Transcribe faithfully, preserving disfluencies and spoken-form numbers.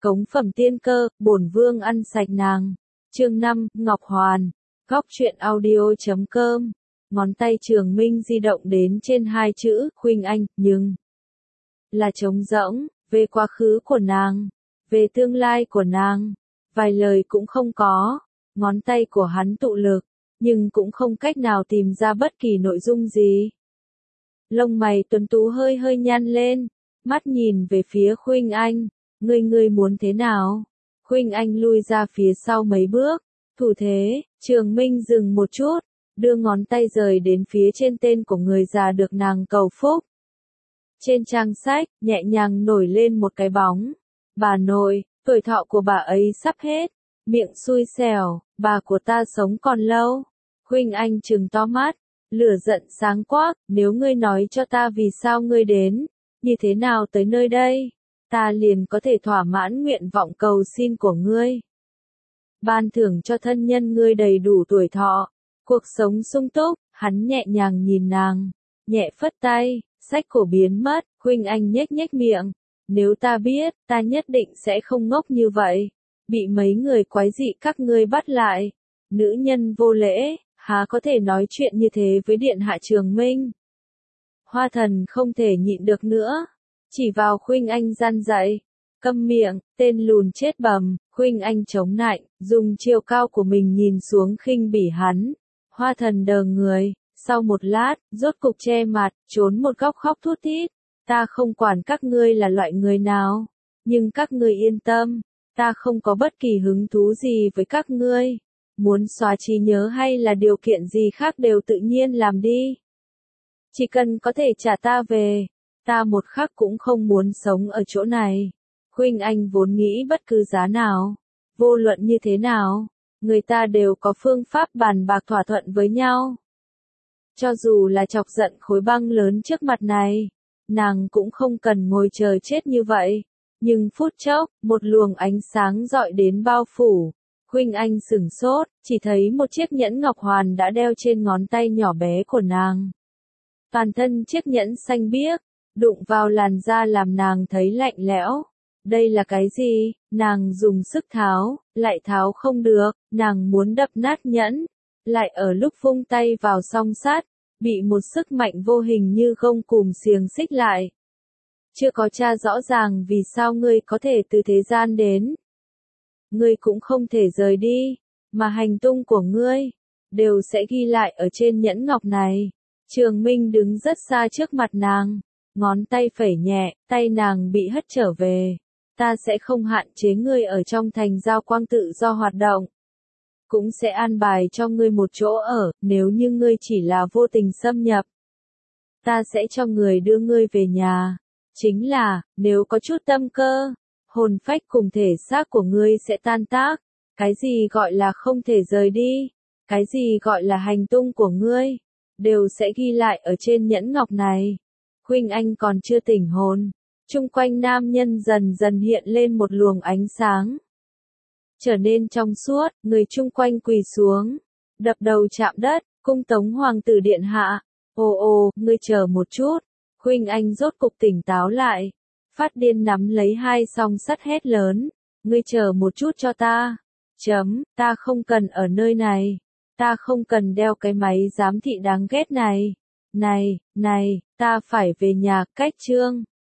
Cống phẩm tiên cơ, bổn vương ăn sạch nàng. Chương năm, Ngọc Hoàn. Góc truyện audio chấm com. Ngón tay Trường Minh di động đến trên hai chữ, Khuynh Anh, nhưng là trống rỗng, về quá khứ của nàng, về tương lai của nàng, vài lời cũng không có. Ngón tay của hắn tụ lực, nhưng cũng không cách nào tìm ra bất kỳ nội dung gì. Lông mày tuấn tú hơi hơi nhăn lên, mắt nhìn về phía Khuynh Anh, ngươi ngươi muốn thế nào? Khuynh Anh lui ra phía sau mấy bước, thủ thế. Trường Minh dừng một chút, đưa ngón tay rời đến phía trên tên của người già được nàng cầu phúc. Trên trang sách, nhẹ nhàng nổi lên một cái bóng. Bà nội, tuổi thọ của bà ấy sắp hết. Miệng xui xẻo, bà của ta sống còn lâu. Khuynh Anh trừng to mắt, lửa giận sáng quắc, nếu ngươi nói cho ta vì sao ngươi đến, như thế nào tới nơi đây, ta liền có thể thỏa mãn nguyện vọng cầu xin của ngươi. Ban thưởng cho thân nhân ngươi đầy đủ tuổi thọ, cuộc sống sung túc. Hắn nhẹ nhàng nhìn nàng, nhẹ phất tay, sách cổ biến mất. Khuynh Anh nhếch nhếch miệng, nếu ta biết, ta nhất định sẽ không ngốc như vậy, bị mấy người quái dị các ngươi bắt lại. Nữ nhân vô lễ, há có thể nói chuyện như thế với điện hạ Trường Minh. Hoa Thần không thể nhịn được nữa, chỉ vào Khuynh Anh gian dạy, câm miệng, tên lùn chết bầm. Khuynh Anh chống nạnh, dùng chiều cao của mình nhìn xuống khinh bỉ hắn. Hoa Thần đờ người, sau một lát, rốt cục che mặt, trốn một góc khóc thút thít. Ta không quản các ngươi là loại người nào, nhưng các ngươi yên tâm, ta không có bất kỳ hứng thú gì với các ngươi. Muốn xóa trí nhớ hay là điều kiện gì khác đều tự nhiên làm đi. Chỉ cần có thể trả ta về, ta một khắc cũng không muốn sống ở chỗ này. Khuynh Anh vốn nghĩ bất cứ giá nào, vô luận như thế nào, người ta đều có phương pháp bàn bạc thỏa thuận với nhau. Cho dù là chọc giận khối băng lớn trước mặt này, nàng cũng không cần ngồi chờ chết như vậy. Nhưng phút chốc, một luồng ánh sáng rọi đến bao phủ. Khuynh Anh sửng sốt, chỉ thấy một chiếc nhẫn ngọc hoàn đã đeo trên ngón tay nhỏ bé của nàng. Toàn thân chiếc nhẫn xanh biếc, đụng vào làn da làm nàng thấy lạnh lẽo. Đây là cái gì? Nàng dùng sức tháo, lại tháo không được, nàng muốn đập nát nhẫn, lại ở lúc vung tay vào song sắt, bị một sức mạnh vô hình như gông cùm xiềng xích lại. Chưa có tra rõ ràng vì sao ngươi có thể từ thế gian đến. Ngươi cũng không thể rời đi, mà hành tung của ngươi đều sẽ ghi lại ở trên nhẫn ngọc này. Trường Minh đứng rất xa trước mặt nàng, ngón tay phẩy nhẹ, tay nàng bị hất trở về. Ta sẽ không hạn chế ngươi ở trong thành giao quang tự do hoạt động. Cũng sẽ an bài cho ngươi một chỗ ở, nếu như ngươi chỉ là vô tình xâm nhập. Ta sẽ cho người đưa ngươi về nhà. Chính là, nếu có chút tâm cơ, hồn phách cùng thể xác của ngươi sẽ tan tác. Cái gì gọi là không thể rời đi, cái gì gọi là hành tung của ngươi, đều sẽ ghi lại ở trên nhẫn ngọc này. Khuynh Anh còn chưa tỉnh hồn, chung quanh nam nhân dần dần hiện lên một luồng ánh sáng. Trở nên trong suốt, người chung quanh quỳ xuống, đập đầu chạm đất, cung tống hoàng tử điện hạ. Ồ ồ, ngươi chờ một chút. Khuynh Anh rốt cục tỉnh táo lại, phát điên nắm lấy hai song sắt hét lớn, ngươi chờ một chút cho ta. Chấm, ta không cần ở nơi này, ta không cần đeo cái máy giám thị đáng ghét này. Này, này, ta phải về nhà. Cách chương